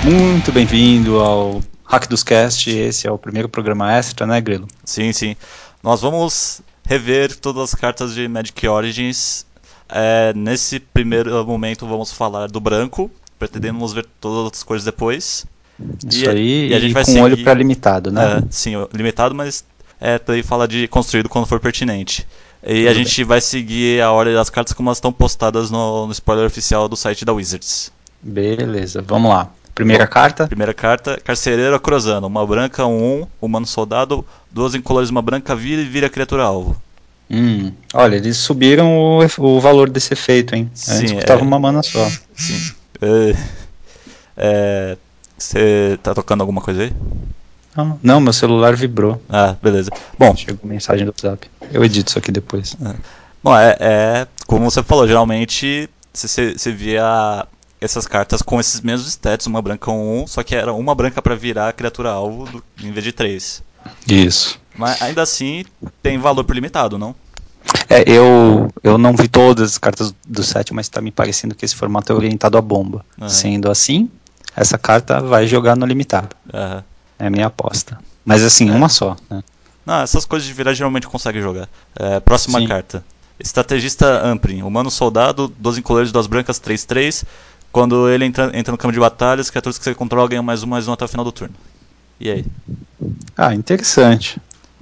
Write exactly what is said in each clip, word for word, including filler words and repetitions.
Muito bem-vindo ao Hack dos Cast. Esse é o primeiro programa extra, né, Grilo? Sim, sim. Nós vamos rever todas as cartas de Magic Origins. É, nesse primeiro momento vamos falar do branco, pretendemos ver todas as cores depois. Isso E, aí, e a gente e vai com seguir. olho para limitado, né? É, sim, limitado, mas é, também fala de construído quando for pertinente. E Tudo a gente bem. vai seguir a ordem das cartas como elas estão postadas no, no spoiler oficial do site da Wizards. Beleza, vamos lá. Primeira Bom, carta. Primeira carta, Carcereiro Cruzano. Uma branca, um um, humano soldado, duas incolores, uma branca, vira e vira criatura alvo. Hum, olha, eles subiram o, o valor desse efeito, hein? Antes Sim, custava é. uma mana só. Sim. É. Você tá tocando alguma coisa aí? Não, não, meu celular vibrou. Ah, beleza. Bom, Chegou mensagem do WhatsApp. Eu edito isso aqui depois. bom é, é como você falou, geralmente você, você via essas cartas com esses mesmos stats, uma branca um, um, só que era uma branca pra virar a criatura alvo do, em vez de três. Isso. Mas ainda assim tem valor por limitado, não? É, eu, eu não vi todas as cartas do set, mas tá me parecendo que esse formato é orientado à bomba. Uhum. Sendo assim, essa carta vai jogar no limitado. Uhum. É a minha aposta. Mas assim, É. uma só, né? Não, essas coisas de virar geralmente consegue jogar. É, próxima Sim. carta. Estrategista Amprin. Humano soldado, doze incolores, duas brancas, três três. Quando ele entra, entra no campo de batalha, as criaturas que você controla ganham mais um, mais um até o final do turno. E aí? Ah, interessante.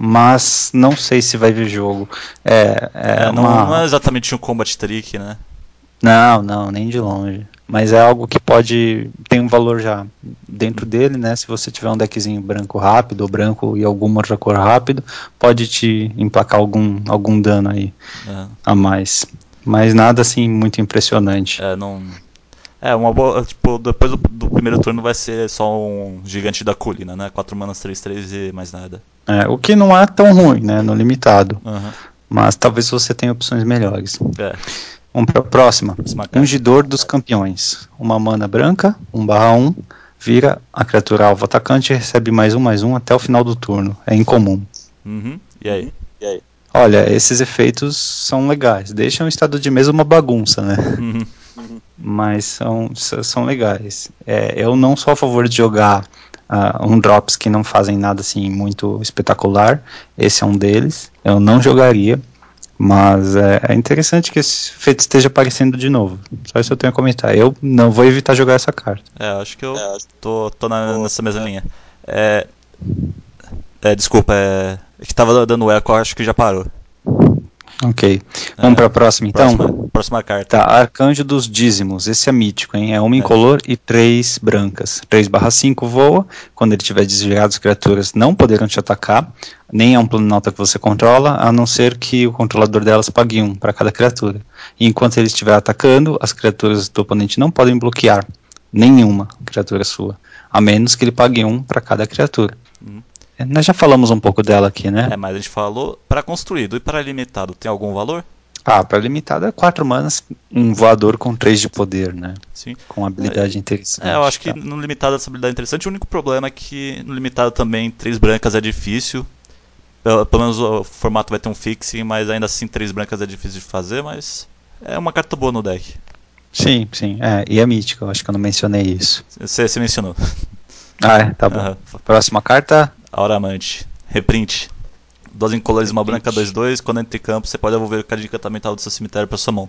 Mas não sei se vai ver jogo. É, é, É, não, não é uma. exatamente um combat trick, né? Não, não, nem de longe. Mas é algo que pode. Tem um valor já dentro dele, né? Se você tiver um deckzinho branco rápido, ou branco e alguma outra cor rápido, pode te emplacar algum, algum dano aí É, a mais. Mas nada assim muito impressionante. é não. É, uma boa. Tipo, depois do, do primeiro turno vai ser só um gigante da colina, né? quatro manas, três três e mais nada. É, o que não é tão ruim, né? No limitado. Uhum. Mas talvez você tenha opções melhores. É, Vamos para a próxima. próxima carta. Ungidor dos Campeões. Uma mana branca, um barra um, vira a criatura alvo atacante e recebe mais um, mais um até o final do turno. É incomum. Uhum. E aí? Olha, esses efeitos são legais. Deixam o estado de mesa uma bagunça, né? Uhum. Mas são, são legais. É, eu não sou a favor de jogar uh, um drops que não fazem nada assim muito espetacular. Esse é um deles. Eu não jogaria. Mas é, é interessante que esse efeito esteja aparecendo de novo. Só isso eu tenho a comentar. Eu não vou evitar jogar essa carta. É, acho que eu tô, tô na, nessa mesma linha. É, é, desculpa, é, é que tava dando eco, acho que já parou. Ok. Vamos É, para a próxima então? próxima, próxima carta. Tá, Arcanjo dos Dízimos. Esse é mítico, hein? É uma É. incolor e três brancas. três barra cinco voa. Quando ele tiver desviado, as criaturas não poderão te atacar. Nem é um planalto que você controla, a não ser que o controlador delas pague um para cada criatura. E enquanto ele estiver atacando, as criaturas do oponente não podem bloquear nenhuma criatura sua. A menos que ele pague um para cada criatura. Uhum. Nós já falamos um pouco dela aqui, né? É, mas a gente falou para construído e para limitado tem algum valor? Ah, para limitado é quatro manas, um voador com três de poder, né? Sim. Com habilidade É, eu acho interessante. que Tá? no limitado essa habilidade é interessante. O único problema é que no limitado também três brancas é difícil. Pelo, pelo menos o formato vai ter um fixing, mas ainda assim três brancas é difícil de fazer, mas é uma carta boa no deck. Sim, sim. É, e é mítico, eu acho que eu não mencionei isso. Você, você mencionou. Ah, é, tá bom. Uhum. Próxima carta. Auramante. Reprint. Doze incolores, uma branca, dois Reprint. dois. Quando entra em campo, você pode devolver o card de encantamento do seu cemitério para sua mão.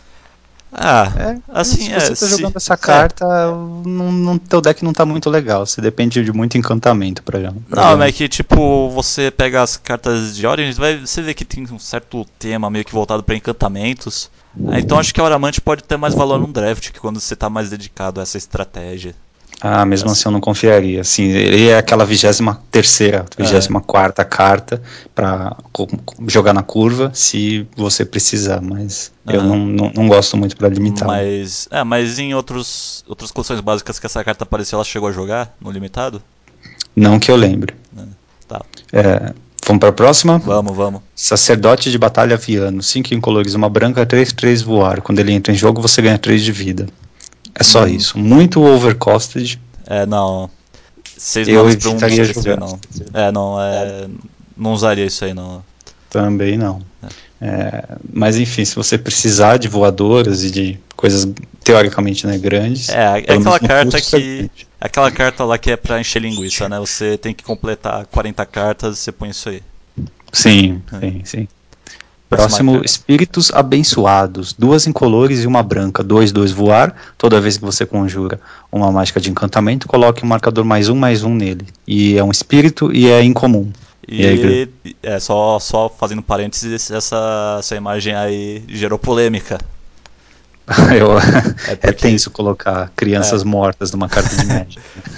Ah, É, assim se é. você tá Se, jogando essa é. carta, não, não, teu deck não tá muito legal. Você depende de muito encantamento pra, pra Não, mas é ganhar. que tipo, você pega as cartas de Origins, vai, você vê que tem um certo tema meio que voltado para encantamentos. Ah, então acho que a Auramante pode ter mais valor num draft, que quando você tá mais dedicado a essa estratégia. Ah, mesmo Assim, assim eu não confiaria. Assim, ele é aquela vigésima terceira, aham. vigésima quarta carta pra co- co- jogar na curva se você precisar, mas eu Aham. não, não, não gosto muito pra limitado. Mas. É, mas em outros, outras coleções básicas que essa carta apareceu, ela chegou a jogar no limitado? Não que eu lembre. É, tá. É, vamos pra próxima? Vamos, vamos. Sacerdote de Batalha Aviano, cinco incolores, uma branca, três três voar. Quando ele entra em jogo, você ganha três de vida. É só Hum, isso. Muito overcosted. é, não. Seis Eu manas pra um evitaria três três jogar. não. É, não, é. Não usaria isso aí, não. Também não. É, mas enfim, se você precisar de voadoras e de coisas teoricamente, né, grandes. É, é Pelo aquela menos no carta custo, que. É aquela carta lá que é pra encher linguiça, né? Você tem que completar quarenta cartas e você põe isso aí. Sim, É. sim, sim. Próxima Próximo, carta. Espíritos Abençoados. Duas incolores e uma branca. Dois, dois voar. Toda vez que você conjura uma mágica de encantamento, coloque um marcador mais um, mais um nele. E é um espírito e é incomum. E aí, Gra? E é só, só fazendo parênteses, essa, essa imagem aí gerou polêmica. Eu, É é porque. tenso colocar crianças É, mortas numa carta de Magic.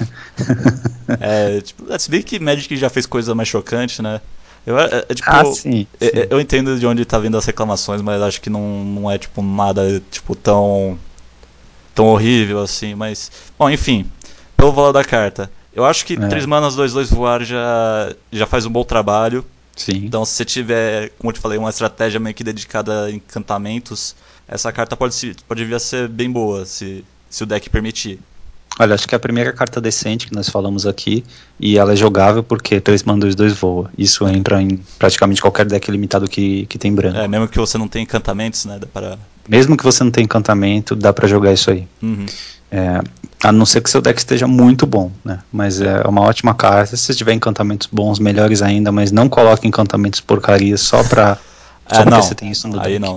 é, tipo, é, se bem que Magic já fez coisa mais chocante, né? Eu, é, é, Ah, tipo, sim, é, sim. eu entendo de onde tá vindo as reclamações, mas acho que não, não é tipo nada tipo tão tão horrível assim, mas bom, enfim, pelo valor da carta. Eu acho que três É, manas dois dois voar já já faz um bom trabalho. sim. Então, se você tiver, como eu te falei, uma estratégia meio que dedicada a encantamentos, essa carta pode se, pode vir a ser bem boa, se se o deck permitir. Olha, acho que é a primeira carta decente que nós falamos aqui, e ela é jogável porque três mana dois dois voa. Isso entra em praticamente qualquer deck limitado que, que tem É, branco. mesmo que você não tenha encantamentos, né, dá para. Mesmo que você não tenha encantamento, dá pra jogar isso aí. Uhum. É, a não ser que seu deck esteja muito bom, né? Mas é uma ótima carta. Se tiver encantamentos bons, melhores ainda, mas não coloque encantamentos porcarias só pra. Só Ah, porque você não. tem isso no Aí deck. não.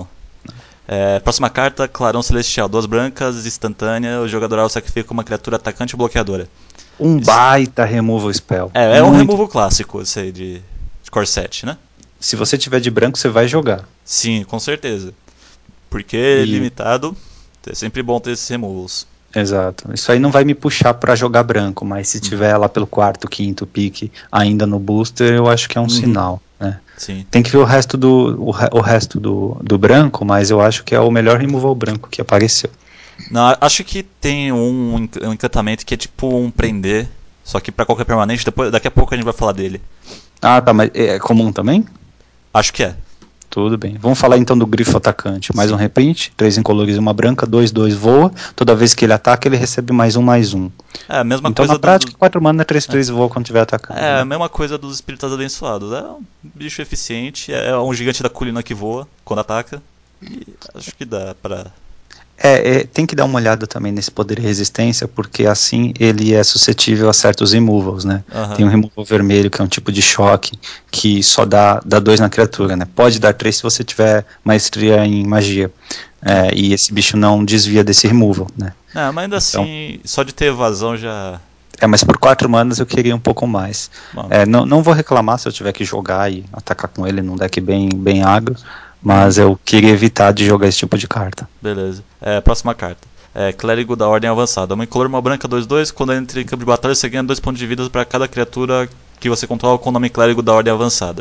É, próxima carta, Clarão Celestial. Duas brancas, instantânea. O jogador alvo sacrifica uma criatura atacante ou bloqueadora. Um Isso- baita removal spell. É, é um Muito. removal clássico, esse aí de, de Corset, né? Se você tiver de branco, você vai jogar. Sim, com certeza. Porque E limitado, é sempre bom ter esses removals. exato. Isso aí não vai me puxar pra jogar branco, mas se Uhum. tiver lá pelo quarto, quinto pique ainda no booster, eu acho que é um Uhum. sinal, né? Sim. Tem que ver o resto do o, re- o resto do, do branco, mas eu acho que é o melhor removal branco que apareceu. Não, acho que tem um, enc- um encantamento que é tipo um prender, só que pra qualquer permanente, depois, daqui a pouco a gente vai falar dele. Ah, tá, mas é comum também? Acho que é. Tudo bem. Vamos falar então do grifo atacante. Mais um Sim. reprint, três incolores e uma branca, dois, dois voa. Toda vez que ele ataca, ele recebe mais um, mais um. É a mesma Então, na coisa do, do- prática, quatro mana, três, é. três voa quando estiver atacando, É a né? mesma coisa dos espíritos abençoados. É um bicho eficiente, é um gigante da colina que voa quando ataca. E acho que dá pra. É, é, tem que dar uma olhada também nesse poder e resistência, porque assim ele é suscetível a certos removals, né? Aham. Tem um removal vermelho, que é um tipo de choque, que só dá, dá dois na criatura, né? Pode dar três se você tiver maestria em magia. É, e esse bicho não desvia desse removal, né? Não, mas ainda Então, assim, só de ter evasão já. é, mas por quatro manas eu queria um pouco mais. Bom. É, não, não vou reclamar se eu tiver que jogar e atacar com ele num deck bem, bem agro, Uhum. mas eu queria evitar de jogar esse tipo de carta. Beleza. É, próxima carta. É, Clérigo da Ordem Avançada. Uma incolor, uma branca, dois dois. Quando entra em campo de batalha, você ganha dois pontos de vida para cada criatura que você controla com o nome Clérigo da Ordem Avançada.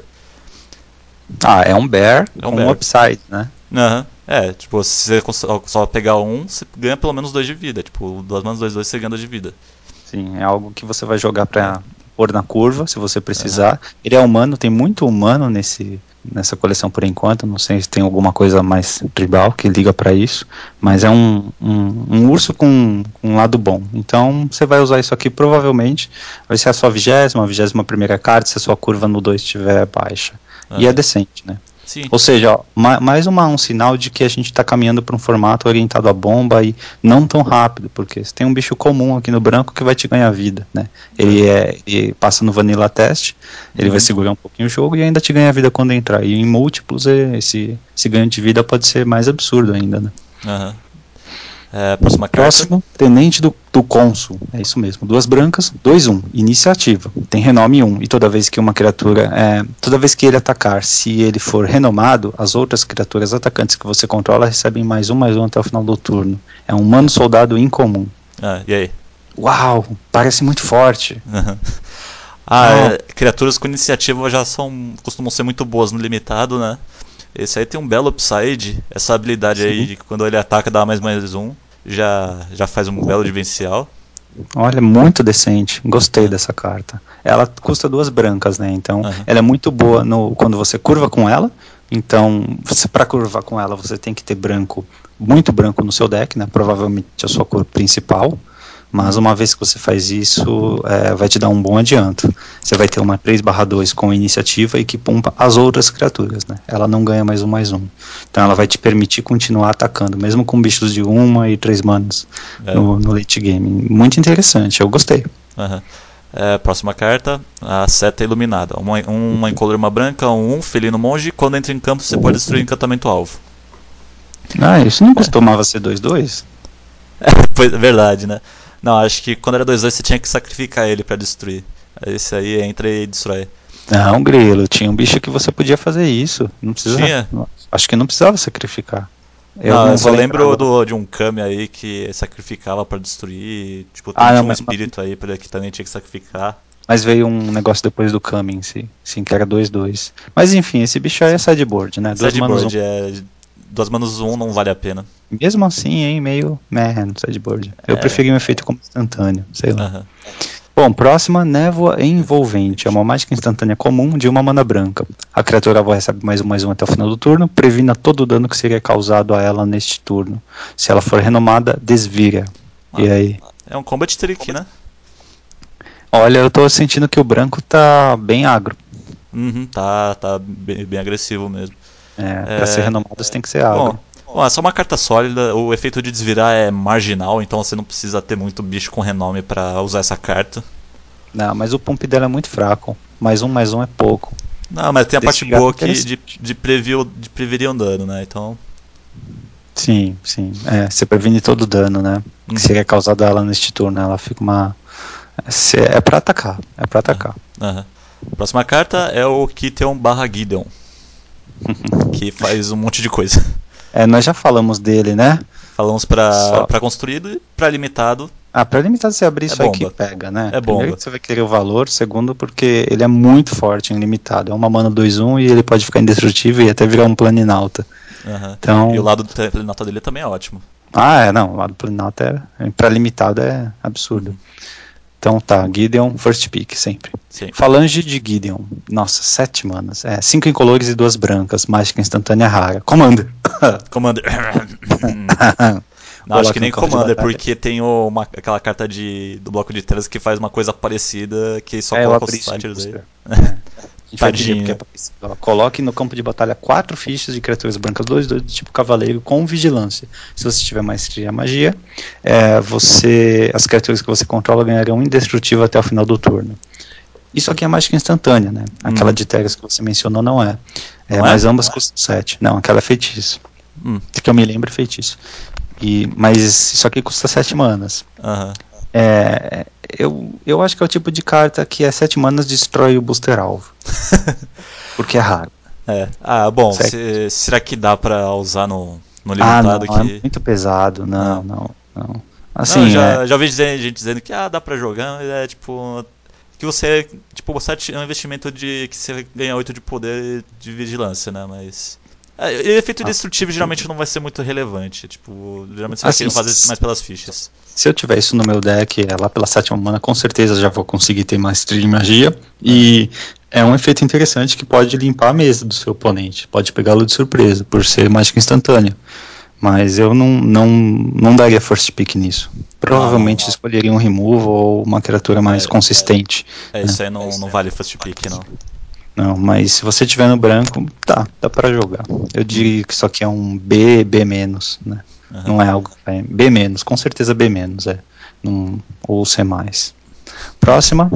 Ah, é um bear É um com um bear. upside, né? Aham. É, tipo, se você cons- só pegar um, você ganha pelo menos dois de vida. Tipo, duas manas, dois dois, você ganha dois de vida. Sim, é algo que você vai jogar É. pra pôr na curva, se você Aham. precisar. Ele é humano, tem muito humano nesse, nessa coleção por enquanto. Não sei se tem alguma coisa mais tribal que liga pra isso, mas Uhum. é um, um, um urso com, com um lado bom. Então você vai usar isso aqui, provavelmente vai ser a sua vigésima, a vigésima primeira carta, se a sua curva no dois estiver baixa. E é Aham. decente, né? Sim. Ou seja, ó, ma- mais uma, um sinal de que a gente está caminhando para um formato orientado à bomba e não tão rápido, porque você tem um bicho comum aqui no branco que vai te ganhar vida, né? Ele, É. é, ele passa no Vanilla Test, ele vai Uhum. segurar um pouquinho o jogo e ainda te ganha vida quando entrar. E em múltiplos é, esse, esse ganho de vida pode ser mais absurdo ainda, né? Aham. É, próxima carta. Próximo, Tenente do, do Cônsul. É isso mesmo. Duas brancas, dois um. Iniciativa. Tem renome um. E toda vez que uma criatura. É, toda vez que ele atacar, se ele for renomado, as outras criaturas atacantes que você controla recebem mais um, mais um até o final do turno. É um humano soldado incomum. Ah, e aí? Uau! Parece muito forte. Aham. Ah, Não, é, criaturas com iniciativa já são costumam ser muito boas no limitado, né? Esse aí tem um belo upside. Essa habilidade aí sim. de que quando ele ataca dá mais mais um. Já, já faz um belo diferencial. Olha, muito decente. Gostei É. dessa carta. Ela custa duas brancas, né? Então, Aham. ela é muito boa no, quando você curva com ela. Então, para curvar com ela, você tem que ter branco, muito branco no seu deck, né? Provavelmente a sua cor principal. Mas uma vez que você faz isso, é, vai te dar um bom adianto. Você vai ter uma três barra dois com iniciativa e que pumpa as outras criaturas, né? Ela não ganha mais um mais um. Então ela vai te permitir continuar atacando, mesmo com bichos de uma e três manas É. no, no late game. Muito interessante, eu gostei. Aham. É, próxima carta, a Seta Iluminada. Uma, uma incolor, uma branca, um, um felino monge. Quando entra em campo, você pode destruir o encantamento alvo. Ah, isso não costumava ser dois dois? É, pois, é verdade, né? Não, acho que quando era dois dois você tinha que sacrificar ele pra destruir. Esse aí entra e destrói. Não, Grilo, tinha um bicho que você podia fazer isso. Não precisa. Tinha? Acho que não precisava sacrificar. Eu não, eu só vou lembro lembrar do, de um Kami aí que sacrificava pra destruir. Tipo, Ah, tinha não, um mas, espírito aí pra- que também tinha que sacrificar. mas veio um negócio depois do Coming, sim, sim, que era dois dois. Mas enfim, esse bicho aí é sideboard, né? Duas manas um. Sideboard, é. Duas manos um não vale a pena. Mesmo assim, hein, meio meh no sideboard. Eu É. preferi um efeito como instantâneo, sei lá. Aham. Bom, próxima, Névoa Envolvente. É uma mágica instantânea comum de uma mana branca. A criatura alvo recebe mais um mais um até o final do turno. Previna todo o dano que seria causado a ela neste turno. Se ela for renomada, desvira. Ah, E aí? É um combat trick, né? Olha, eu tô sentindo que o branco tá bem agro. Uhum, tá, tá bem, bem agressivo mesmo. É, pra ser É, renomado você tem que ser agro. Bom, bom, é só uma carta sólida. O efeito de desvirar é marginal, então você não precisa ter muito bicho com renome pra usar essa carta. Não, mas o pump dela é muito fraco. Mais um, mais um é pouco. Não, mas tem a parte Desvirar é boa que de, interessante. de, prever, o- de prevenir um dano, né? Então. Sim, sim. É, você previne todo o dano, né? Hum. Que seria causado a ela neste turno. Ela fica uma. Se- É pra atacar. É pra atacar. Aham. Próxima carta é o Kitheon barra Gideon, que faz um monte de coisa. É, nós já falamos dele, né? Falamos pra, Só. pra construído e pra limitado. Ah, pra limitado você abrir É isso aqui bomba. pega, né? É Primeiro bomba. que você vai querer o valor, segundo porque ele é muito forte em limitado. É uma mana dois um e ele pode ficar indestrutível e até virar um planinauta. Aham. Então, E o lado do nota dele também é ótimo. Ah, é, não, o lado planinauta é, pra limitado é absurdo. Então tá, Gideon, first pick, sempre. Sim. Falange de Gideon, nossa, sete manas, é, cinco incolores e duas brancas, mágica instantânea rara. Commander. Commander. Não, acho que nem Commander, porque tem o- uma, aquela carta de, do bloco de telas que faz uma coisa parecida que só É, eu coloca abri os isso de sátires aí. booster. É. A gente vai pedir Tadinho. porque é parecido. Ó, coloque no campo de batalha quatro fichas de criaturas brancas dois dois do tipo cavaleiro com vigilância. Se você tiver maestria magia, é, você, as criaturas que você controla ganharão indestrutível até o final do turno. Isso aqui é mágica instantânea, né? Aquela Hum. de Teras que você mencionou não é. É, Não é? mas ambas custam sete. Não, aquela é feitiço. Hum. Que eu me lembro é feitiço. E, mas isso aqui custa sete manas. Aham. É, eu, eu acho que é o tipo de carta que é sete manas destrói o booster alvo. Porque é raro. É. Ah, bom, Certo. se- será que dá pra usar no, no Ah, não, limitado? é que... muito pesado. Não, Ah. não, não. Não, Assim, eu já, é, já ouvi dizer, gente dizendo que ah, dá pra jogar, mas é tipo. Que você. Tipo, sete é um investimento de que você ganha oito de poder de vigilância, né? Mas. É, e efeito Ah. destrutivo geralmente não vai ser muito relevante. Tipo, geralmente você vai assim, querer fazer se- mais pelas fichas. se eu tiver isso no meu deck, é lá pela sétima mana, com certeza já vou conseguir ter maestria de magia. E é um efeito interessante que pode limpar a mesa do seu oponente. Pode pegá-lo de surpresa, por ser mágica instantânea. Mas eu não, não, não daria first pick nisso. Provavelmente Não, não. escolheria um removal ou uma criatura mais É, consistente. É, né? isso aí não, não vale first pick, não. Não, mas se você tiver no branco, tá, dá pra jogar. Eu diria que isso aqui é um B, B menos, né? Uhum. Não é algo que vai. B menos, com certeza B menos, é. Num, ou C mais. Próxima.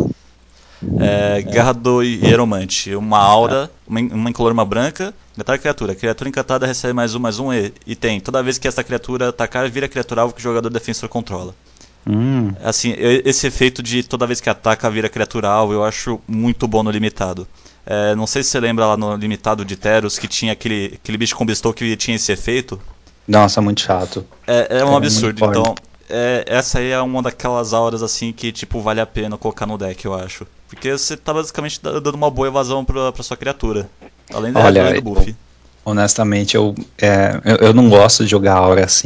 É, Garra do Hieromante, uma aura, uma, uma incolor, uma branca, encantar criatura. Criatura encantada recebe mais um, mais um e, e tem. Toda vez que essa criatura atacar, vira criatura alvo que o jogador defensor controla. Hum, Assim, eu- esse efeito de toda vez que ataca, vira criatura alvo, eu acho muito bom no limitado. É, não sei se você lembra lá no limitado de Teros que tinha aquele, aquele bicho com bestow que tinha esse efeito. nossa, muito chato. É, é um Era absurdo, unicórnio. então é, essa aí é uma daquelas auras assim que tipo vale a pena colocar no deck, eu acho. Porque você tá basicamente da- dando uma boa evasão pra, pra sua criatura. Além, da, Olha, além do buff. eu, honestamente, eu, é, eu, eu não gosto de jogar aura assim.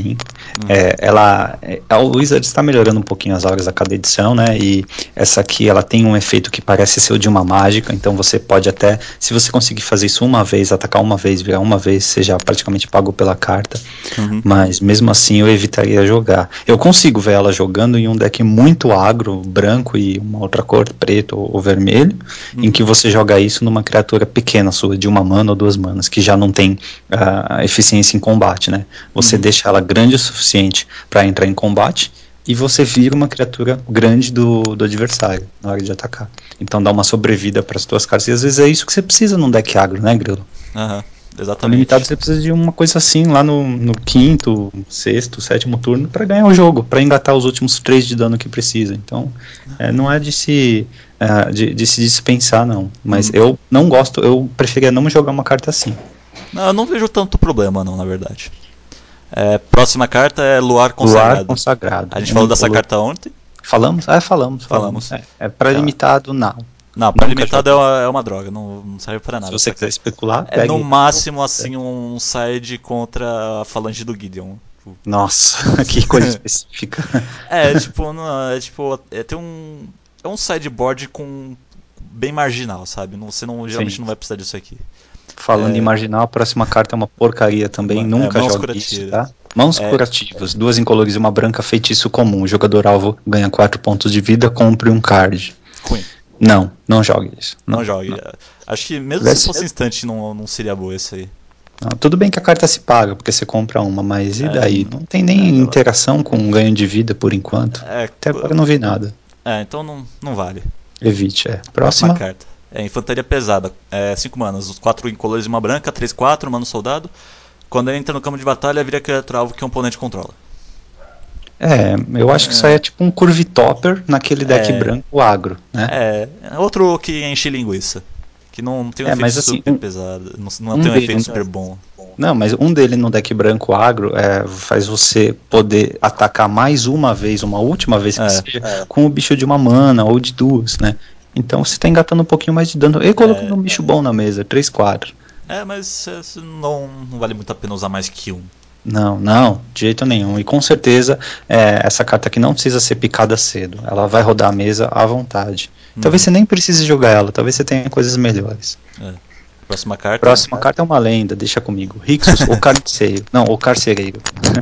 Hum. É, ela, a Wizards está melhorando um pouquinho as auras a cada edição, né? E essa aqui, ela tem um efeito que parece ser o de uma mágica, então você pode até, se você conseguir fazer isso uma vez, atacar uma vez, virar uma vez, você já praticamente pagou pela carta. Uhum. Mas mesmo assim eu evitaria jogar. Eu consigo ver ela jogando em um deck muito agro, branco e uma outra cor, preto ou vermelho, uhum. em que você joga isso numa criatura pequena sua, de uma mana ou duas manas, que já não tem uh, eficiência em combate, né? Você uhum. deixa ela grande o suficiente para entrar em combate e você vira uma criatura grande do, do adversário na hora de atacar. Então dá uma sobrevida para as tuas cartas. E às vezes é isso que você precisa num deck agro, né, Grilo? Aham, uhum, exatamente. No limitado você precisa de uma coisa assim lá no, no quinto, sexto, sétimo turno para ganhar o jogo, para engatar os últimos três de dano que precisa. Então é, não é de se, uh, de, de se dispensar, não. Mas uhum. eu não gosto, eu preferia não jogar uma carta assim. Não, eu não vejo tanto problema, não, na verdade. É, próxima carta é Luar Consagrado. Luar Consagrado. A gente falou dessa carta ontem? Falamos? Ah, falamos. Falamos. falamos. É, é para tá. limitado, não. Não, para limitado é uma, é uma droga, não, não serve para nada. Se você quiser especular, é no máximo assim um side contra a falange do Gideon. Nossa, que coisa específica. É, tipo, não, é tipo, é, tem um é um sideboard com bem marginal, sabe? Não, você não geralmente Sim. não vai precisar disso aqui. Falando é... em marginal, a próxima carta é uma porcaria também, é, nunca jogue isso, tá? Mãos é... curativas, duas incolores e uma branca, feitiço comum. O jogador alvo ganha quatro pontos de vida, compre um card. Ruim. Não, não jogue isso. Não, não jogue. Não. Acho que mesmo Tivesse... se fosse instante não, não seria boa isso aí. Não, tudo bem que a carta se paga, porque você compra uma, mas e daí? É, não tem nem é, interação com um ganho de vida por enquanto. É, Até agora não vi nada. É, então não, não vale. Evite, é. Próxima, Próxima carta. É Infantaria Pesada. É cinco manas, os quatro incolores e uma branca, três quatro, mano soldado. Quando ele entra no campo de batalha, vira criatura alvo que o oponente controla. É, eu acho que isso aí é tipo um curvitopper naquele deck é, branco agro, né? É, outro que enche linguiça. Que não tem um é, efeito mas, assim, super um, pesado, não, não um tem um dele, efeito um, super bom. Não, mas um dele no deck branco agro é, faz você poder atacar mais uma vez, uma última vez que é, seja, é. com o bicho de uma mana ou de duas, né? Então você tá engatando um pouquinho mais de dano. E colocando é, um bicho bom na mesa, três quatro. É, mas não, não vale muito a pena usar mais que um. Não, não, de jeito nenhum. E com certeza é, essa carta aqui não precisa ser picada cedo. Ela vai rodar a mesa à vontade. Uhum. Talvez você nem precise jogar ela, talvez você tenha coisas melhores. É. Próxima carta. Próxima carta é uma lenda, deixa comigo. Rixos, o carcereiro. Não, o carcereiro.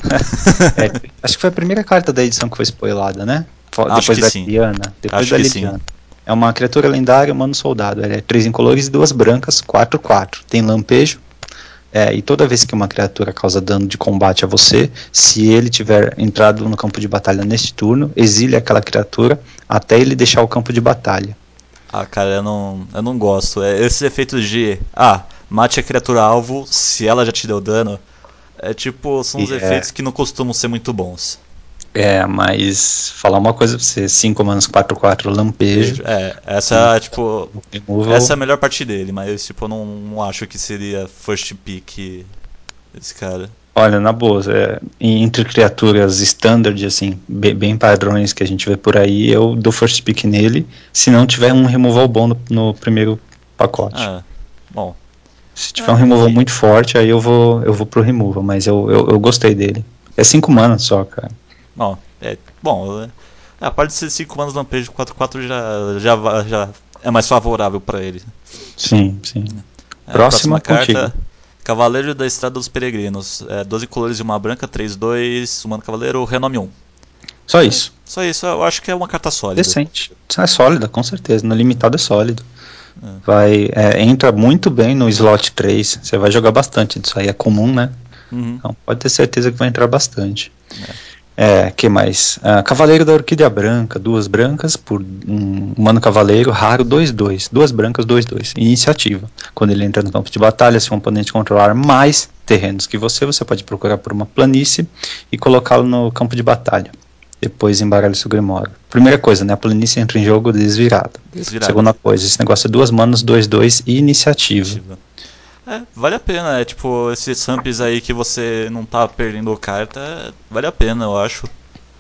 é, acho que foi a primeira carta da edição que foi spoilada, né? Acho Depois que da sim. Liliana. Depois acho da que Liliana. sim. É uma criatura lendária, mano soldado. Ela é três incolores e duas brancas, quatro quatro. Tem lampejo. É, e toda vez que uma criatura causa dano de combate a você, se ele tiver entrado no campo de batalha neste turno, exile aquela criatura até ele deixar o campo de batalha. Ah, cara, eu não, eu não gosto. É, esses efeitos de, ah, mate a criatura alvo se ela já te deu dano, é tipo, são os é, efeitos que não costumam ser muito bons. É, mas falar uma coisa pra você, cinco manas, quatro quatro, lampejo. É, essa, tipo, removal. essa é a melhor parte dele, mas tipo, eu não, não acho que seria first pick esse cara. Olha, na boa, é, entre criaturas standard, assim, bem, bem padrões que a gente vê por aí, eu dou first pick nele, se não tiver um removal bom no, no primeiro pacote. Ah, bom. Se tiver é, um removal que... muito forte, aí eu vou, eu vou pro removal, mas eu, eu, eu gostei dele. É cinco manas só, cara. Bom, é, bom, a parte de ser cinco manas lampejo quatro quatro já, já, já é mais favorável para ele. Sim, sim. É, próxima, próxima carta, contigo. Cavaleiro da Estrada dos Peregrinos. É, doze colores e uma branca, três dois, humano cavaleiro, renome um. Só isso. É, só isso, eu acho que é uma carta sólida. Decente. É sólida, com certeza. No limitado é sólido. É. Vai, é, entra muito bem no slot três. Você vai jogar bastante disso aí, é comum, né? Uhum. Então pode ter certeza que vai entrar bastante. É. É, que mais? Uh, Cavaleiro da Orquídea Branca, duas brancas por um humano cavaleiro, raro, dois dois. Duas brancas, dois dois. Iniciativa. Quando ele entra no campo de batalha, se o oponente controlar mais terrenos que você, você pode procurar por uma planície e colocá-lo no campo de batalha. Depois embaralha seu Grimório. Primeira coisa, né? A planície entra em jogo desvirada. Desvirada. Segunda coisa, esse negócio é duas manas, dois dois e iniciativa. iniciativa. É, vale a pena, é tipo, esses samples aí que você não tá perdendo carta, vale a pena, eu acho.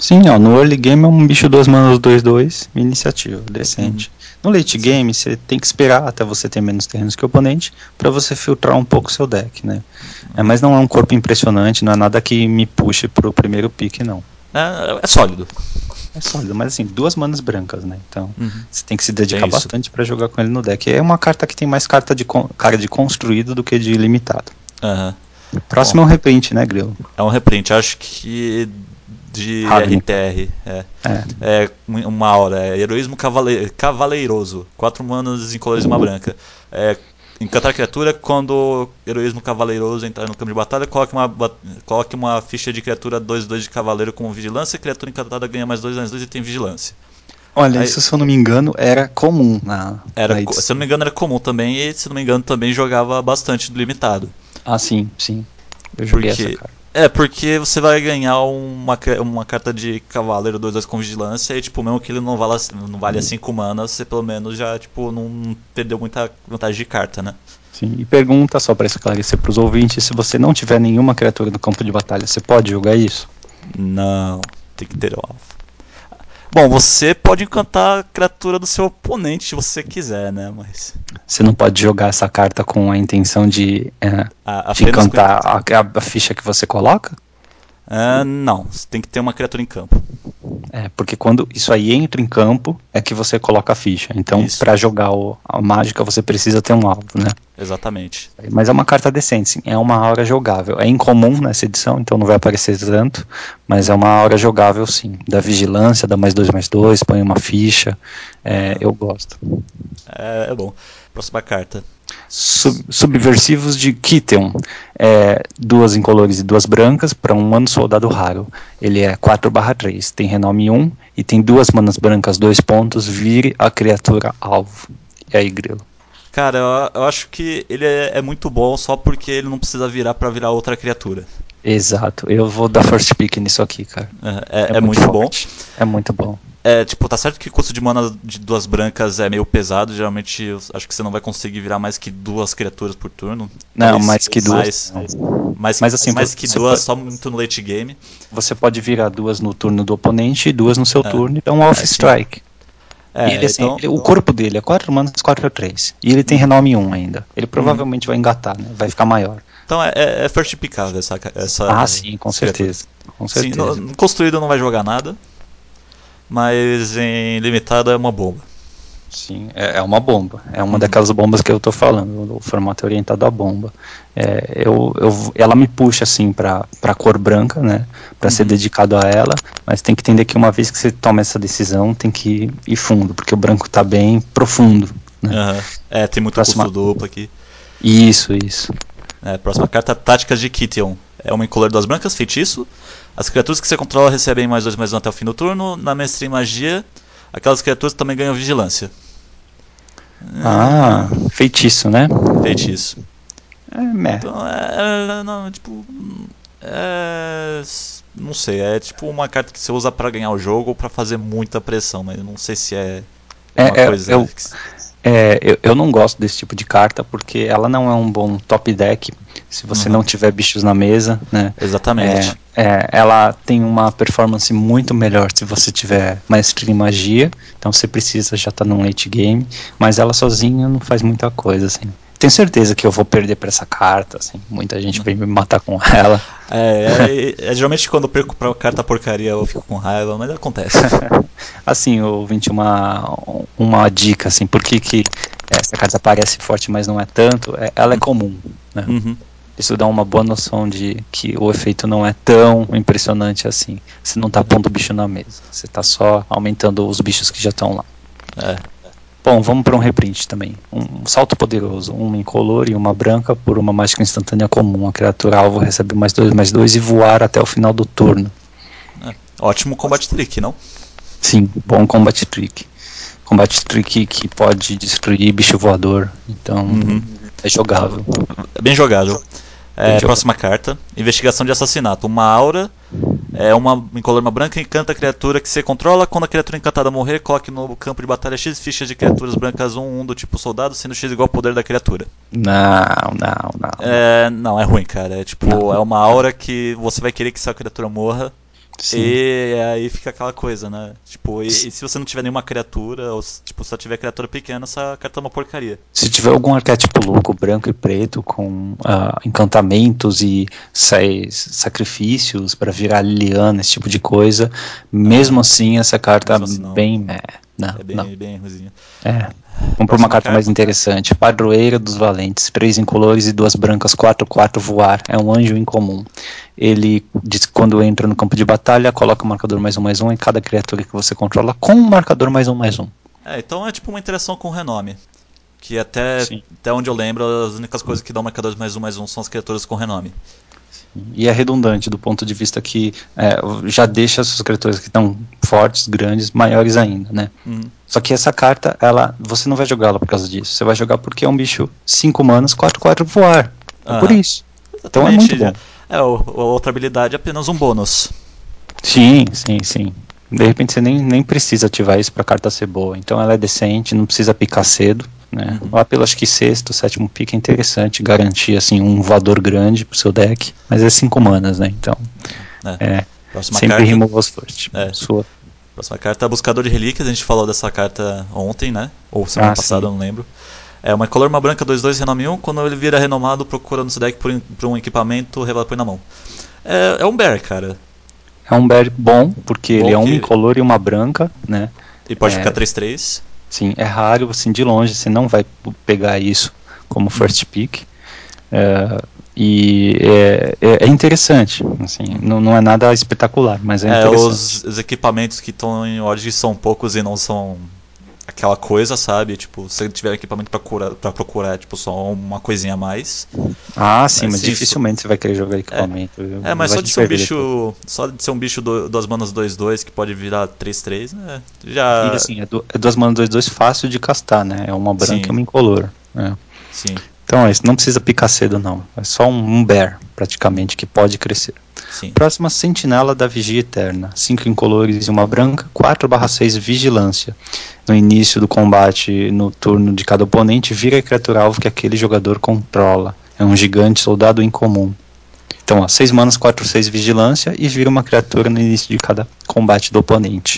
Sim, ó, no early game é um bicho duas manas dois dois, iniciativa, decente. No late game você tem que esperar até você ter menos terrenos que o oponente pra você filtrar um pouco o seu deck, né? É, mas não é um corpo impressionante, não é nada que me puxe pro primeiro pick, não. É, é sólido. É sólido, mas assim, duas manas brancas, né? Então Uhum. você tem que se dedicar Tem isso. bastante pra jogar com ele no deck. É uma carta que tem mais carta de con- cara de construído do que de limitado. Aham. Próximo Bom, é um reprint, né, Grilo? é um reprint, acho que de Ravnica. R T R. É. É. É uma aura, é heroísmo cavale cavaleiroso. Quatro manas em colores e uma branca. É, encantar criatura, quando heroísmo cavaleiroso entrar no campo de batalha, coloque uma, coloque uma ficha de criatura dois dois de cavaleiro com vigilância. Criatura encantada ganha mais dois mais dois e tem vigilância. Olha, Aí, isso se eu não me engano era comum na, era, na se eu não edição. me engano, era comum também, e se eu não me engano, também jogava bastante do limitado. Ah, sim, sim. Eu joguei essa Porque. carta. É, porque você vai ganhar uma, uma carta de cavaleiro dois dois com vigilância e, tipo, mesmo que ele não vale, não vale cinco manas, você pelo menos já, tipo, não perdeu muita vantagem de carta, né? Sim. E pergunta, só para esclarecer para os ouvintes, se você não tiver nenhuma criatura no campo de batalha, você pode jogar isso? Não, tem que ter alvo. Bom, você pode encantar a criatura do seu oponente se você quiser, né? Mas. Você não pode jogar essa carta com a intenção de, é, Ah, de apenas com. encantar a, a, a ficha que você coloca? Ah, não, você tem que ter uma criatura em campo. É, porque quando isso aí entra em campo, é que você coloca a ficha. Então, Isso. para jogar o, a mágica, você precisa ter um alvo, né? Exatamente. Mas é uma carta decente, sim. É uma aura jogável. É incomum nessa edição, então não vai aparecer tanto. Mas é uma aura jogável, sim. Da vigilância, dá mais dois, mais dois, põe uma ficha. É, eu gosto. É, é bom. Próxima carta. Sub, subversivos de Kitteon. É, duas incolores e duas brancas para um ano soldado raro. Ele é quatro barra três, tem renome um e tem duas manas brancas, dois pontos, vire a criatura alvo. E aí, Grilo? Cara, eu, eu acho que ele é, é muito bom só porque ele não precisa virar pra virar outra criatura. Exato, eu vou dar first pick nisso aqui, cara. É, É é muito muito bom. forte. É muito bom. É, tipo, tá certo que o custo de mana de duas brancas é meio pesado. Geralmente, eu acho que você não vai conseguir virar mais que duas criaturas por turno. Não, Talvez mais que duas. mais, Não. mais, Mas assim, mais que você duas pode, só muito no late game. você pode virar duas no turno do oponente e duas no seu É, turno e dar um off é, sim. strike. E ele, É, assim, então. ele- o corpo dele é quatro manas, quatro três. E ele tem Uhum. renome um ainda. Ele Uhum. provavelmente vai engatar, né? Vai ficar maior. Então é, é, é first pickável essa, essa Ah, sim, com criatura. certeza. Com Sim, no, certeza. no construído não vai jogar nada, mas em limitado é uma bomba. Sim, é, é uma bomba. É uma Uhum. daquelas bombas que eu tô falando. O formato é orientado à bomba. É, eu, eu, ela me puxa assim pra, pra cor branca, né? Pra ser Uhum. dedicado a ela. Mas tem que entender que uma vez que você toma essa decisão, tem que ir fundo, porque o branco tá bem profundo. Né? Uhum. É, tem muito Próxima... custo duplo aqui. Isso, isso. É, próxima carta, Táticas de Kitteon. É uma incolor das brancas, feitiço. As criaturas que você controla recebem mais dois mais um até o fim do turno. Na mestre em magia, aquelas criaturas também ganham vigilância. Ah, feitiço, né? Feitiço. É, meh. Então é. é não, tipo. É. Não sei, é tipo uma carta que você usa pra ganhar o jogo ou pra fazer muita pressão, mas eu não sei se é uma É, é, coisa. eu, é, eu, eu não gosto desse tipo de carta porque ela não é um bom top deck se você Uhum. não tiver bichos na mesa, né? Exatamente. É, é, ela tem uma performance muito melhor se você tiver maestria em magia, então você precisa já estar tá num late game, mas ela sozinha não faz muita coisa, assim. Tenho certeza que eu vou perder pra essa carta, assim, muita gente vem me matar com ela. É, é, é, geralmente quando eu perco pra carta porcaria eu fico com raiva, mas acontece. Assim, ouvinte, uma, uma dica, assim, por que, que essa carta parece forte, mas não é tanto, é, ela é comum, né? Uhum. Isso dá uma boa noção de que o efeito não é tão impressionante assim. Você não está pondo o bicho na mesa, você está só aumentando os bichos que já estão lá. É. Bom, vamos para um reprint também. Um salto poderoso, uma incolor e uma branca por uma mágica instantânea comum. A criatura alvo recebe mais dois, mais dois e voar até o final do turno. É. Ótimo combat trick, não? Sim, bom combat trick. Combat trick que pode destruir bicho voador. Então, Uhum. é jogável. É bem jogável. É, Bem jogável. próxima carta. Investigação de assassinato. Uma aura. É uma incolor, uma branca, encanta a criatura que você controla. Quando a criatura encantada morrer, coloque no campo de batalha X fichas de criaturas brancas um um do tipo soldado, sendo X igual ao poder da criatura. Não, não, não. É, não, é ruim, cara. É tipo, Não. é uma aura que você vai querer que sua criatura morra. Sim. E aí fica aquela coisa, né? Tipo, e, e se você não tiver nenhuma criatura, ou se- tipo, só tiver criatura pequena, essa carta é uma porcaria. Se tiver algum arquétipo louco, branco e preto, com ah, encantamentos e sa- sacrifícios para virar Liliana, esse tipo de coisa, mesmo Aham. assim essa carta é Mesmo assim, não. bem. É, não, É não. bem, bem ruimzinho. É. Vamos por uma Próxima carta mais carta. interessante. Padroeira dos Valentes, três incolores e duas brancas, quatro quatro voar. É um anjo incomum. Ele diz que quando entra no campo de batalha, coloca o marcador mais um mais um em cada criatura que você controla com um marcador mais um mais um. É, então é tipo uma interação com o renome. Que até, Sim. até onde eu lembro, as únicas coisas que dão marcadores mais um mais um são as criaturas com renome. E é redundante do ponto de vista que é, já deixa essas criaturas que estão fortes, grandes, maiores ainda, né? Uhum. Só que essa carta, ela, você não vai jogá-la por causa disso. Você vai jogar porque é um bicho cinco manas, quatro quatro voar. É por Aham. isso. Então é muito Exatamente. bom. É, o, a outra habilidade é apenas um bônus. Sim, sim, sim. De repente você nem, nem precisa ativar isso pra carta ser boa. Então ela é decente, não precisa picar cedo, né? Uhum. Lá pelo acho que sexto, sétimo pique é interessante, garantir assim um voador grande pro seu deck, mas é cinco manas, né? Então, É. é, Próxima sempre carta. remove first. É. Sua. Próxima carta é Buscador de Relíquias. A gente falou dessa carta ontem, né? Ou semana Ah, passada, sim. eu não lembro. É uma color, uma branca, dois dois, renome um. Quando ele vira renomado, procura no seu deck por, por um equipamento, revela põe na mão. É, é um bear, cara. É um bear bom, porque ele Bom é um que. incolor e uma branca, né? E pode ficar É, três três. sim, é raro, assim, de longe você não vai pegar isso como first pick. É, e é, é, é interessante, assim, Uhum. não, não é nada espetacular, mas é É, interessante. os, os equipamentos que estão em ordem são poucos e não são aquela coisa, sabe? Tipo, se tiver equipamento pra, cura, pra procurar, tipo, só uma coisinha a mais. Ah, sim, Mas mas sim, so, dificilmente você vai querer jogar é. equipamento. Eu- É, mas a só de gente ser um vai ver depois. bicho. Só de ser um bicho do, duas manas dois dois que pode virar três três, né? E Já. assim, é, du é duas manas dois dois fácil de castar, né? É uma branca e Sim, uma incolor. É. sim. Então é isso, não precisa picar cedo não. É só um, um bear, praticamente, que pode crescer. Sim. Próxima, Sentinela da Vigia Eterna. cinco incolores e uma branca, quatro barra seis Vigilância. No início do combate, no turno de cada oponente, vira a criatura alvo que aquele jogador controla. É um gigante soldado incomum. Então, ó, seis manas, quatro, seis Vigilância e vira uma criatura no início de cada combate do oponente.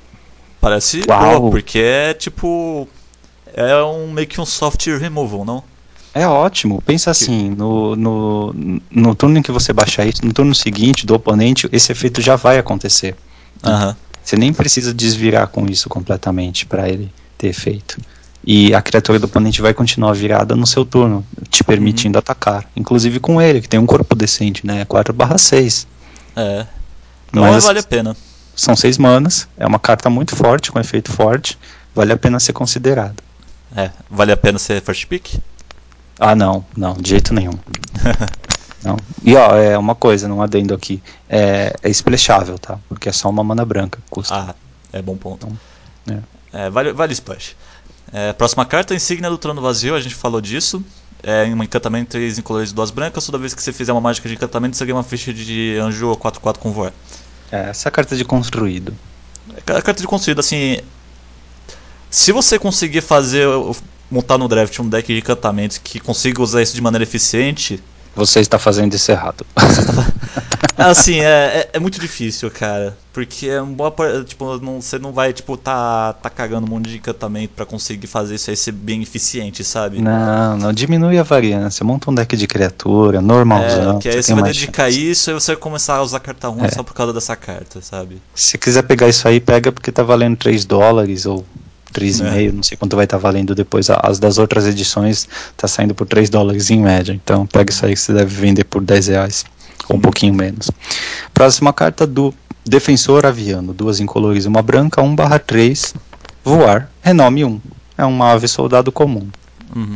Parece boa, Uau! porque é tipo. É um meio que um soft removal, não? É ótimo. Pensa Que, assim, no, no, no turno em que você baixar isso, no turno seguinte do oponente, esse efeito já vai acontecer. Né? aham. Você nem precisa desvirar com isso completamente para ele ter efeito. E a criatura do oponente vai continuar virada no seu turno, te Uhum. permitindo atacar. Inclusive com ele, que tem um corpo decente, né? quatro barra seis. É. Então Mas é, assim, vale a pena. são seis manas, é uma carta muito forte, com efeito forte, vale a pena ser considerada. É. Vale a pena ser first pick? Ah, não, não, de jeito nenhum. Não. E ó, é uma coisa, não adendo aqui. É, é splashável, tá? Porque é só uma mana branca que custa. Ah, é bom ponto. Então, é. É, vale, vale splash. É, próxima carta, Insígnia do Trono Vazio, a gente falou disso. É um encantamento três incolores e duas brancas. Toda vez que você fizer uma mágica de encantamento, você ganha uma ficha de anjo quatro quatro com voar. É, essa carta de construído. A carta de construído, assim. Se você conseguir fazer. Montar no draft um deck de encantamentos que consiga usar isso de maneira eficiente. Você está fazendo isso errado. Você está. Assim, é, é, é muito difícil, cara. Porque é um boa, tipo, não, você não vai, tipo, tá, tá cagando um monte de encantamento pra conseguir fazer isso aí ser bem eficiente, sabe? Não, não, diminui a variância. Monta um deck de criatura, É, normalzão, que você aí você tem vai mais dedicar chance. isso e você vai começar a usar carta ruim É. só por causa dessa carta, sabe? Se quiser pegar isso aí, pega porque tá valendo três dólares ou três e É. meio, não sei quanto vai estar tá valendo depois. As das outras edições tá saindo por três dólares em média. Então pega isso aí que você deve vender por dez reais. Ou um pouquinho menos. Próxima carta do Defensor Aviano. Duas incolores e uma branca. um barra três. Voar. Renome um. É uma ave soldado comum. Uhum.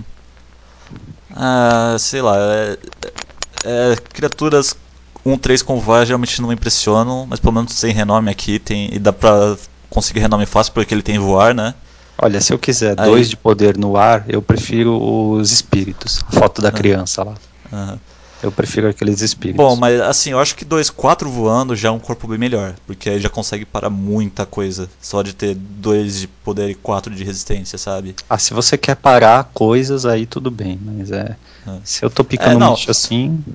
Ah, sei lá. É, é, criaturas um três com voar geralmente não me impressionam, mas pelo menos sem renome aqui tem, e dá pra conseguir renome fácil porque ele tem voar, né? Olha, se eu quiser dois Aí. de poder no ar, eu prefiro os espíritos. A foto da Aham, criança lá. aham. Eu prefiro aqueles Bom, espíritos. mas assim, eu acho que dois quatro voando já é um corpo bem melhor, porque aí já consegue parar muita coisa, só de ter dois de poder e quatro de resistência, sabe? Ah, se você quer parar coisas, aí tudo bem. Mas é. Ah. Se eu tô É, picando um não, bicho assim.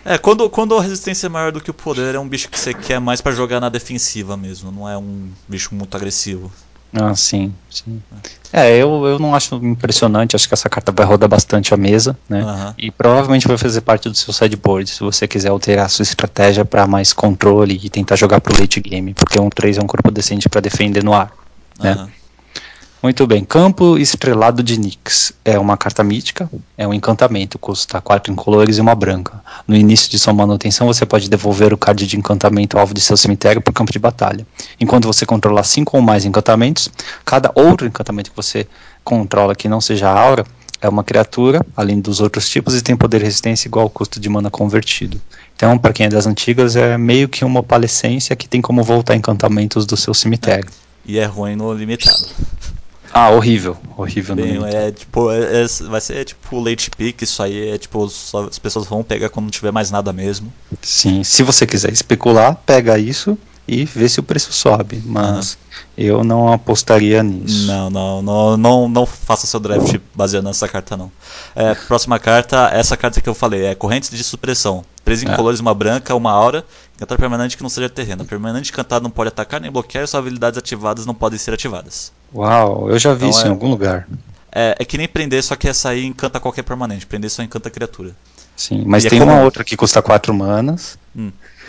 É, quando, quando a resistência é maior do que o poder, é um bicho que você quer mais pra jogar na defensiva mesmo, não é um bicho muito agressivo. Ah, sim, sim. É, eu, eu não acho impressionante, acho que essa carta vai rodar bastante a mesa, né? Aham. E provavelmente vai fazer parte do seu sideboard, se você quiser alterar a sua estratégia para mais controle e tentar jogar pro late game, porque um três é um corpo decente para defender no ar, né? Aham. Muito bem, Campo Estrelado de Nyx é uma carta mítica, é um encantamento, custa quatro incolores e uma branca. No início de sua manutenção, você pode devolver o card de encantamento alvo de seu cemitério para o campo de batalha. Enquanto você controlar cinco ou mais encantamentos, cada outro encantamento que você controla que não seja aura é uma criatura, além dos outros tipos, e tem poder e resistência igual ao custo de mana convertido. Então, para quem é das antigas, é meio que uma opalescência que tem como voltar encantamentos do seu É. cemitério. E é ruim no limitado. Ah, horrível, horrível no Bem, limitado. é tipo, é- é- vai ser tipo late pick, isso aí é tipo, só, as pessoas vão pegar quando não tiver mais nada mesmo. Sim, se você quiser especular, pega isso e vê se o preço sobe, Aham. mas eu não apostaria nisso. Não, não, não, não, não faça seu draft baseado nessa carta não. É, próxima carta, essa carta que eu falei, é Correntes de Supressão. Três É. incolores, uma branca, uma aura. Encantar permanente que não seja terreno. Permanente encantado não pode atacar nem bloquear e suas habilidades ativadas não podem ser ativadas. Uau, eu já vi Então isso em é, algum lugar. é, é que nem prender, só que essa aí encanta qualquer permanente. Prender só encanta criatura. Sim, mas E é tem uma comum. outra que custa quatro manas Hum.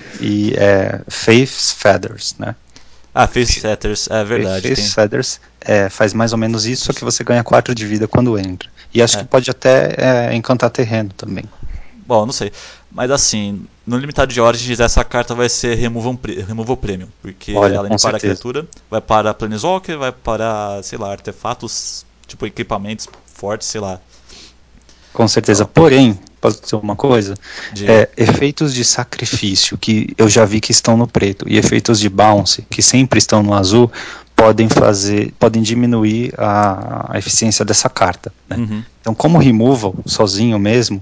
e é Faith's Feathers, né? Ah, Face Setters, é verdade. Faith's Tem, Feathers é, faz mais ou menos isso, só que você ganha quatro de vida quando entra. E acho que é. pode até é, encantar terreno também. Bom, não sei. Mas assim, no limitado de Origins, essa carta vai ser Removal, removal Premium. Porque Olha, além de com parar a certeza. criatura, vai parar Planeswalker, vai parar, sei lá, artefatos, tipo equipamentos fortes, sei lá. Com certeza. Então, Porém, posso dizer uma coisa? diga. É, efeitos de sacrifício, que eu já vi que estão no preto, e efeitos de bounce, que sempre estão no azul, podem fazer, podem diminuir a, a eficiência dessa carta. Né? Uhum. Então, como removal, sozinho mesmo,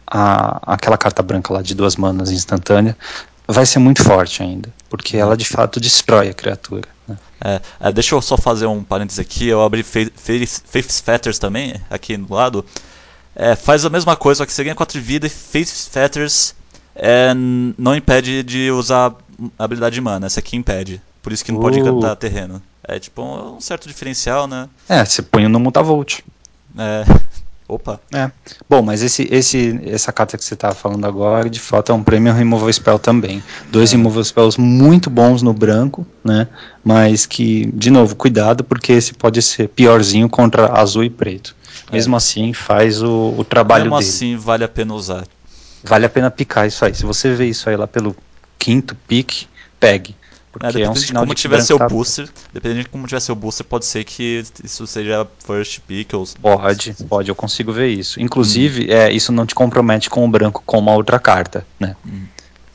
a, aquela carta branca lá de duas manas instantânea vai ser muito forte ainda, porque É. ela de fato destrói a criatura. Né? É, é, deixa eu só fazer um parênteses aqui. Eu abri Faith's Fetters também, aqui do lado. É, faz a mesma coisa, só que você ganha quatro de vida e Faith's Fetters é, não impede de usar a habilidade de mana. Essa aqui impede. Por isso que não pode Uh, encantar terreno. É tipo um, um certo diferencial, né? é, você põe no Mutavolt. É, opa. É. Bom, mas esse, esse, essa carta que você estava falando agora, de fato, é um Premium Removal Spell também. Dois Aham. Removal Spells muito bons no branco, né? Mas que, de novo, cuidado, porque esse pode ser piorzinho contra azul e preto. É. Mesmo assim, faz o, o trabalho Mesmo dele. assim, vale a pena usar. Vale a pena picar isso aí. Se você vê isso aí lá pelo quinto pique, pegue. É, Porque é um dependendo de sinal como de que tiver branco seu tá. booster, dependendo de como tiver seu booster, pode ser que isso seja first pick ou. Pode, pode, eu consigo ver isso. Uhum. Inclusive, é, isso não te compromete com o branco com uma outra carta, né? Uhum.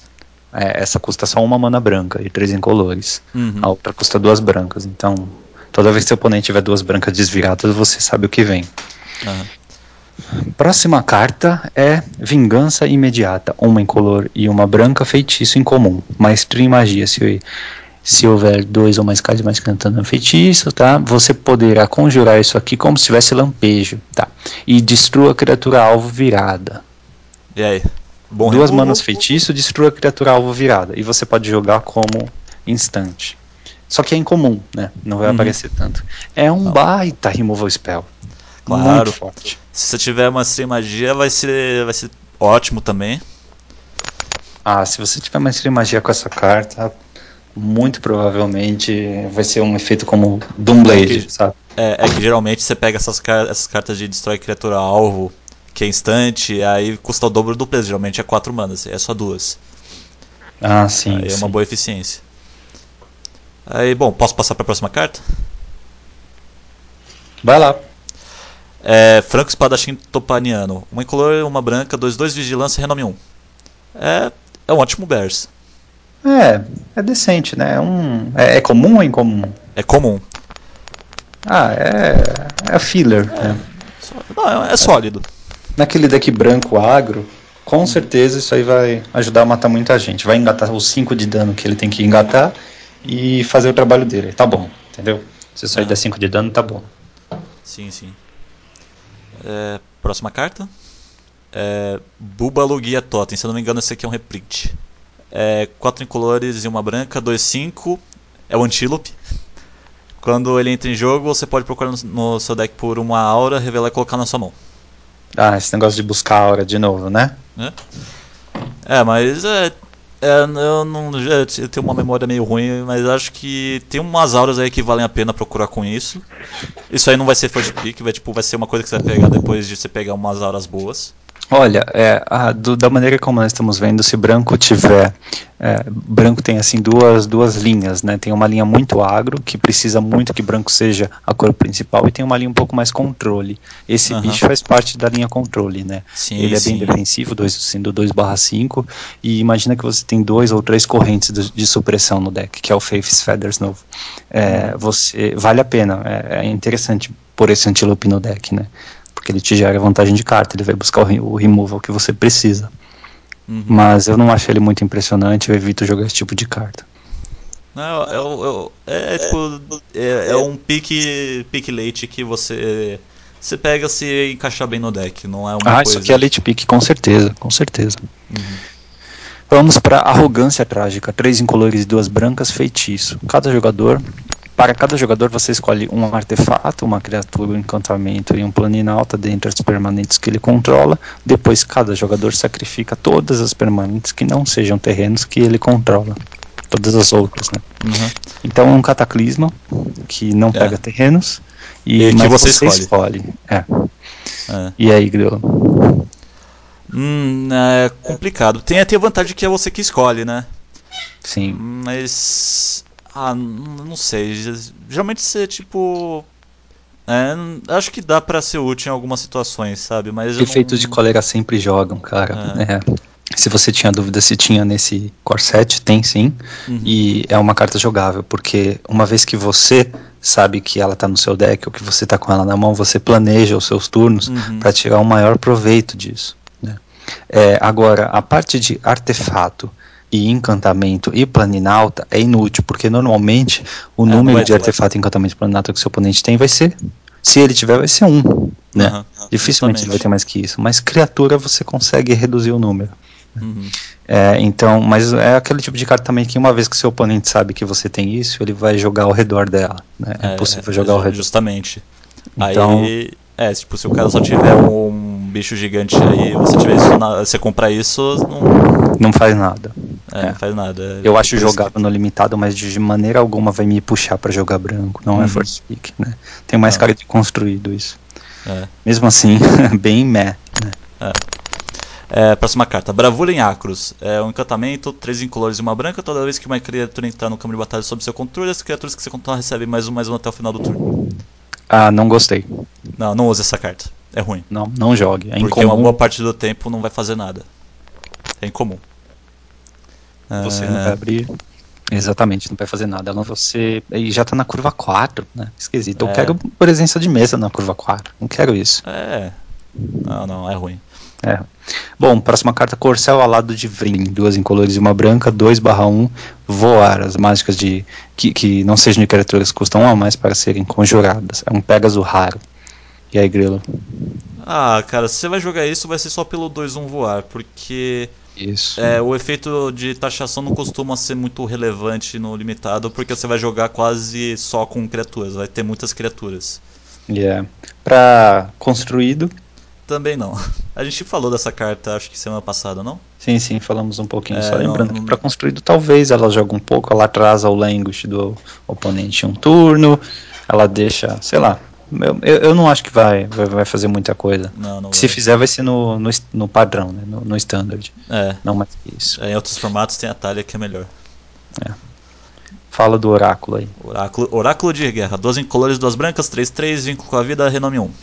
É, essa custa só uma mana branca e três incolores. Uhum. A outra custa duas brancas. Então, toda vez que seu oponente tiver duas brancas desviradas, você sabe o que vem. Uhum. Próxima carta é Vingança Imediata. Uma incolor e uma branca, feitiço em comum. Maestria em magia. Se, se houver dois ou mais cards mais cantando feitiço, tá? Você poderá conjurar isso aqui como se tivesse lampejo, tá? E destrua a criatura alvo virada. E aí? Bom Duas removal? manas feitiço, destrua a criatura alvo virada. E você pode jogar como instante. Só que é incomum, né? Não vai Uhum. aparecer tanto. É um Não. baita removal spell. Muito Claro. forte. Se você tiver uma sem magia, vai ser, vai ser ótimo também. Ah, se você tiver maestria em magia com essa carta, muito provavelmente vai ser um efeito como É Doomblade, que, sabe? é, é que geralmente você pega essas, car essas cartas de destrói criatura alvo, que é instante, aí custa o dobro do preço. Geralmente é quatro manas, é só duas. Ah, sim, Aí é uma sim. boa eficiência. Aí, bom, posso passar para a próxima carta? Vai lá. É Franco Espadachim Topaniano. Uma incolor, uma branca, dois dois vigilância, renome um. É, é um ótimo Bears. É, é decente, né? É, um, é, é comum ou incomum? É comum. Ah, é, é filler, É, né? não, é, é sólido. Naquele deck branco agro, com certeza isso aí vai ajudar a matar muita gente. Vai engatar os cinco de dano que ele tem que engatar e fazer o trabalho dele. Tá bom, entendeu? Se isso aí der Aham. cinco de dano, tá bom. Sim, sim. É, próxima carta. É, Búbalo Guia Totem, se eu não me engano esse aqui é um reprint. É, quatro incolores e uma branca, dois cinco. É o Antílope. Quando ele entra em jogo, você pode procurar no, no seu deck por uma aura, revelar e colocar na sua mão. Ah, esse negócio de buscar a aura de novo, né? É, é mas é, é, eu, não, eu tenho uma memória meio ruim, mas acho que tem umas auras aí que valem a pena procurar com isso. Isso aí não vai ser first pick, vai, tipo, vai ser uma coisa que você vai pegar depois de você pegar umas auras boas. Olha, é, a, do, da maneira como nós estamos vendo, se branco tiver, é, branco tem assim duas, duas linhas, né? Tem uma linha muito agro, que precisa muito que branco seja a cor principal, e tem uma linha um pouco mais controle. Esse Uhum. bicho faz parte da linha controle, né? Sim, ele é sim. bem defensivo, dois, sendo dois barra cinco, e imagina que você tem dois ou três correntes de, de supressão no deck, que é o Faith's Feathers novo. É, uhum. Você, vale a pena, é, é interessante pôr esse Antílope no deck, né? Porque ele te gera vantagem de carta, ele vai buscar o, o removal que você precisa. Uhum. Mas eu não acho ele muito impressionante, eu evito jogar esse tipo de carta. Não, é, é, é, é tipo, é, é um pique, pique late que você, você pega se encaixar bem no deck, não é uma ah, coisa... isso aqui é late pick, com certeza, com certeza. Uhum. Vamos para Arrogância Trágica, três incolores e duas brancas, feitiço. Cada jogador... Para cada jogador você escolhe um artefato, uma criatura, um encantamento e um planinauta dentre as permanentes que ele controla. Depois cada jogador sacrifica todas as permanentes que não sejam terrenos que ele controla. Todas as outras, né? Uhum. Então é um cataclisma que não pega é. terrenos e, e que mas você, você escolhe. escolhe. É. É. E aí, Grilo? Hum, é complicado. Tem até a vantagem que é você que escolhe, né? Sim. Mas... Ah, não sei. Geralmente você, tipo... É, acho que dá pra ser útil em algumas situações, sabe? Mas Efeitos não... de coleira sempre jogam, cara. É. É. Se você tinha dúvida se tinha nesse Core set, tem sim. Uhum. E é uma carta jogável, porque uma vez que você sabe que ela tá no seu deck, ou que você tá com ela na mão, você planeja os seus turnos uhum. para tirar o maior proveito disso. Né? É, agora, a parte de artefato e encantamento e planinauta é inútil, porque normalmente o é, número de artefato, encantamento e planinauta que o seu oponente tem vai ser, se ele tiver, vai ser um, né? Uhum, dificilmente ele vai ter mais que isso, mas criatura você consegue reduzir o número. Uhum. É, então, mas é aquele tipo de carta também que uma vez que seu oponente sabe que você tem isso, ele vai jogar ao redor dela, né? É, é possível jogar é, ao redor. Justamente. Então, aí, é, tipo, se o cara só tiver um bicho gigante aí, você tiver isso, na, você comprar isso, não... Não faz nada. É, é. Não faz nada. Eu acho jogável que... no limitado, mas de maneira alguma vai me puxar pra jogar branco. Não uhum. é first pick, né? Tem mais não. cara de construído isso. É. Mesmo assim, bem meh, né? É. É, próxima carta, Bravura em Acros. É um encantamento, três incolores e uma branca. Toda vez que uma criatura entrar no campo de batalha sob seu controle, as criaturas que você controla recebem mais um, mais um até o final do turno. Ah, não gostei. Não, não use essa carta. É ruim. Não, não jogue. É porque incomum. uma boa parte do tempo não vai fazer nada. É incomum. Você é... não vai abrir. Exatamente, não vai fazer nada. Ela você. E já tá na curva quatro, né? Esquisito. É... Eu quero presença de mesa na curva quatro. Não quero isso. É. Não, não, é ruim. É. Bom, próxima carta, Corcel Alado de Vryn, duas incolores e uma branca, dois barra um, voar. As mágicas de que, que não sejam de criaturas custam um a mais para serem conjuradas. É um Pégaso raro. E aí, Grilo? Ah, cara, se você vai jogar isso, vai ser só pelo dois um voar, porque isso. É, o efeito de taxação não costuma ser muito relevante no limitado, porque você vai jogar quase só com criaturas, vai ter muitas criaturas. Yeah. Pra construído? Também não. A gente falou dessa carta, acho que semana passada, não? Sim, sim, falamos um pouquinho. É, Só lembrando não, que para construído talvez ela joga um pouco, ela atrasa o language do oponente um turno, ela deixa, sei lá. Eu, eu não acho que vai, vai, vai fazer muita coisa. Não, não Se vai. fizer, vai ser no, no, no padrão, né? no, no standard. É. Não mais que isso. É, em outros formatos tem a talha que é melhor. É. Fala do oráculo aí. Oráculo, oráculo de guerra. Duas incolores, duas brancas, três três, vínculo com a vida, renome um.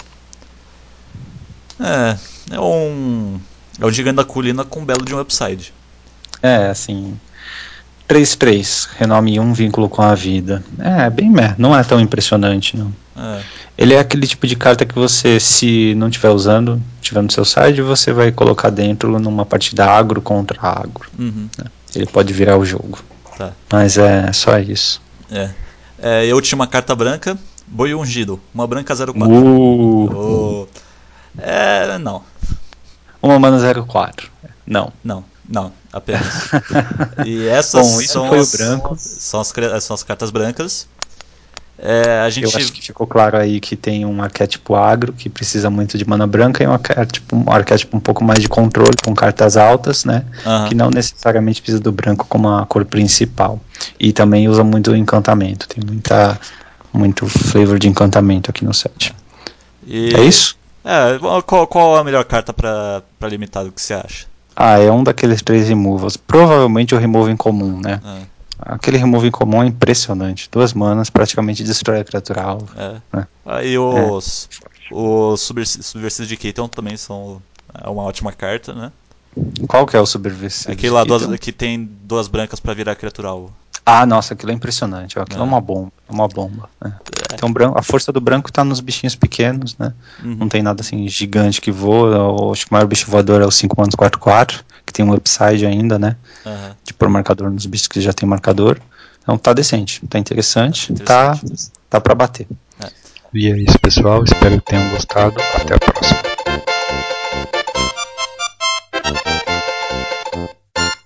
É, é um... É o gigante da colina com belo de um upside. É, assim... três três, renome um, vínculo com a vida. É, bem meh, não é tão impressionante, não. É. Ele é aquele tipo de carta que você, se não estiver usando, tiver no seu side, você vai colocar dentro numa partida agro contra agro. Uhum. Né? Ele pode virar o jogo. Tá. Mas é só isso. É. É, e a última carta branca, Boi Ungido. Uma branca zero quatro. Uh. Oh. É, não. Uma mana zero quatro. Não. Não, não, apenas. E essas Bom, isso são, foi as, o branco. são, as, cre- são as cartas brancas. É, a gente... Eu acho que ficou claro aí que tem um arquétipo agro que precisa muito de mana branca e um arquétipo, um arquétipo um pouco mais de controle com cartas altas, né? Aham. Que não necessariamente precisa do branco como a cor principal. E também usa muito o encantamento. Tem muita, muito flavor de encantamento aqui no set. E- É isso? É, qual, qual a melhor carta pra, pra limitado que você acha? Ah, é um daqueles três removals. Provavelmente o remove em comum, né? Ah, Aquele remove em comum é impressionante. Duas manas praticamente destrói a criatura alvo. é. Né? Aí os, os subvers- subversivos de Keaton também são é uma ótima carta, né? Qual que é o subversivo? Aquele lá de duas, Keaton? que tem duas brancas pra virar criatura alvo. Ah, nossa, aquilo é impressionante. Aquilo é, É. uma bomba. É uma bomba. Né? Então, branco, a força do branco tá nos bichinhos pequenos, né? Uhum. Não tem nada assim gigante que voa. O, acho que o maior bicho voador é o cinco manos quatro quatro, que tem um upside ainda, né? Aham. De pôr marcador nos bichos que já tem marcador. Então tá decente, tá interessante, Interessante. tá, tá pra bater. É. E é isso, pessoal. Espero que tenham gostado. Até a próxima.